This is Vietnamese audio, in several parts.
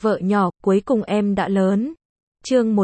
Vợ nhỏ, cuối cùng em đã lớn. Chương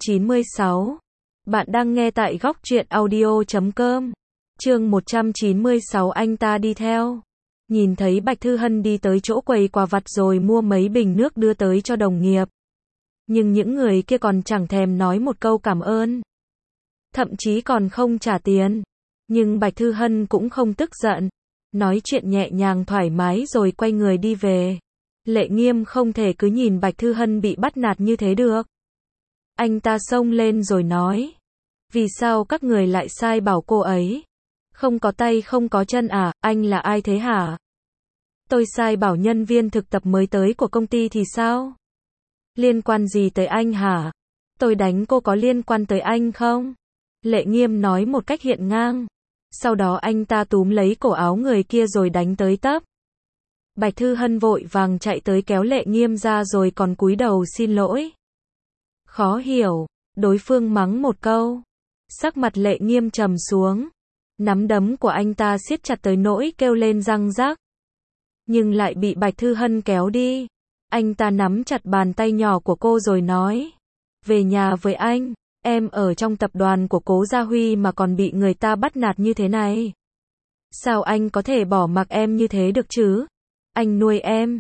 196. Bạn đang nghe tại góc truyện audio.com. Chương 196 anh ta đi theo. Nhìn thấy Bạch Thư Hân đi tới chỗ quầy quà vặt rồi mua mấy bình nước đưa tới cho đồng nghiệp. Nhưng những người kia còn chẳng thèm nói một câu cảm ơn. Thậm chí còn không trả tiền. Nhưng Bạch Thư Hân cũng không tức giận. Nói chuyện nhẹ nhàng thoải mái rồi quay người đi về. Lệ Nghiêm không thể cứ nhìn Bạch Thư Hân bị bắt nạt như thế được. Anh ta xông lên rồi nói. Vì sao các người lại sai bảo cô ấy? Không có tay không có chân à, anh là ai thế hả? Tôi sai bảo nhân viên thực tập mới tới của công ty thì sao? Liên quan gì tới anh hả? Tôi đánh cô có liên quan tới anh không? Lệ Nghiêm nói một cách hiện ngang. Sau đó anh ta túm lấy cổ áo người kia rồi đánh tới tấp. Bạch Thư Hân vội vàng chạy tới kéo Lệ Nghiêm ra rồi còn cúi đầu xin lỗi. Khó hiểu, đối phương mắng một câu. Sắc mặt Lệ Nghiêm trầm xuống. Nắm đấm của anh ta siết chặt tới nỗi kêu lên răng rắc. Nhưng lại bị Bạch Thư Hân kéo đi. Anh ta nắm chặt bàn tay nhỏ của cô rồi nói. Về nhà với anh, em ở trong tập đoàn của Cố Gia Huy mà còn bị người ta bắt nạt như thế này. Sao anh có thể bỏ mặc em như thế được chứ? Anh nuôi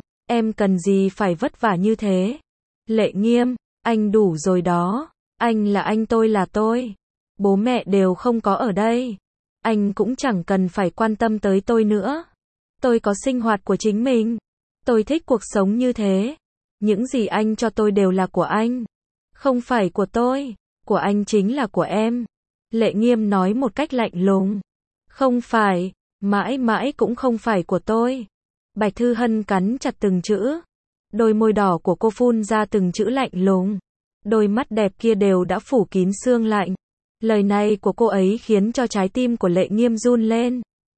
em cần gì phải vất vả như thế? Lệ Nghiêm, anh đủ rồi đó. Anh là anh, tôi là tôi. Bố mẹ đều không có ở đây. Anh cũng chẳng cần phải quan tâm tới tôi nữa. Tôi có sinh hoạt của chính mình. Tôi thích cuộc sống như thế. Những gì anh cho tôi đều là của anh. Không phải của tôi. Của anh chính là của em. Lệ Nghiêm nói một cách lạnh lùng. Không phải, mãi mãi cũng không phải của tôi. Bạch Thư Hân cắn chặt từng chữ. Đôi môi đỏ của cô phun ra từng chữ lạnh lùng. Đôi mắt đẹp kia đều đã phủ kín sương lạnh. Lời này của cô ấy khiến cho trái tim của Lệ Nghiêm run lên.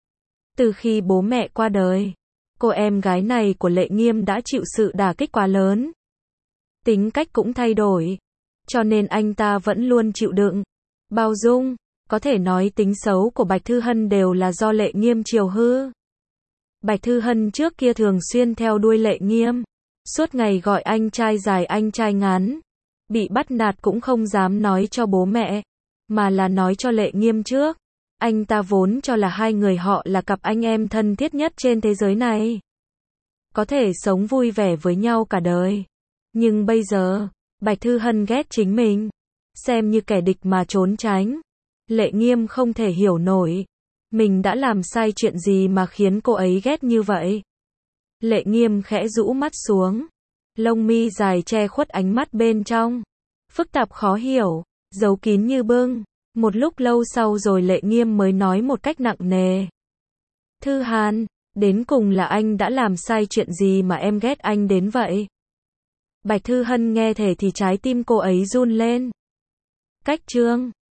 Từ khi bố mẹ qua đời, cô em gái này của Lệ Nghiêm đã chịu sự đả kích quá lớn. Tính cách cũng thay đổi. Cho nên anh ta vẫn luôn chịu đựng, bao dung. Có thể nói tính xấu của Bạch Thư Hân đều là do Lệ Nghiêm chiều hư. Bạch Thư Hân trước kia thường xuyên theo đuôi Lệ Nghiêm. Suốt ngày gọi anh trai dài anh trai ngắn. Bị bắt nạt cũng không dám nói cho bố mẹ. Mà là nói cho Lệ Nghiêm trước. Anh ta vốn cho là hai người họ là cặp anh em thân thiết nhất trên thế giới này. Có thể sống vui vẻ với nhau cả đời. Nhưng bây giờ, Bạch Thư Hân ghét chính mình. Xem như kẻ địch mà trốn tránh. Lệ Nghiêm không thể hiểu nổi. Mình đã làm sai chuyện gì mà khiến cô ấy ghét như vậy? Lệ Nghiêm khẽ rũ mắt xuống. Lông mi dài che khuất ánh mắt bên trong. Phức tạp khó hiểu, giấu kín như bưng. Một lúc lâu sau rồi Lệ Nghiêm mới nói một cách nặng nề. Thư Hàn, đến cùng là anh đã làm sai chuyện gì mà em ghét anh đến vậy? Bạch Thư Hân nghe thể thì trái tim cô ấy run lên. Cách chương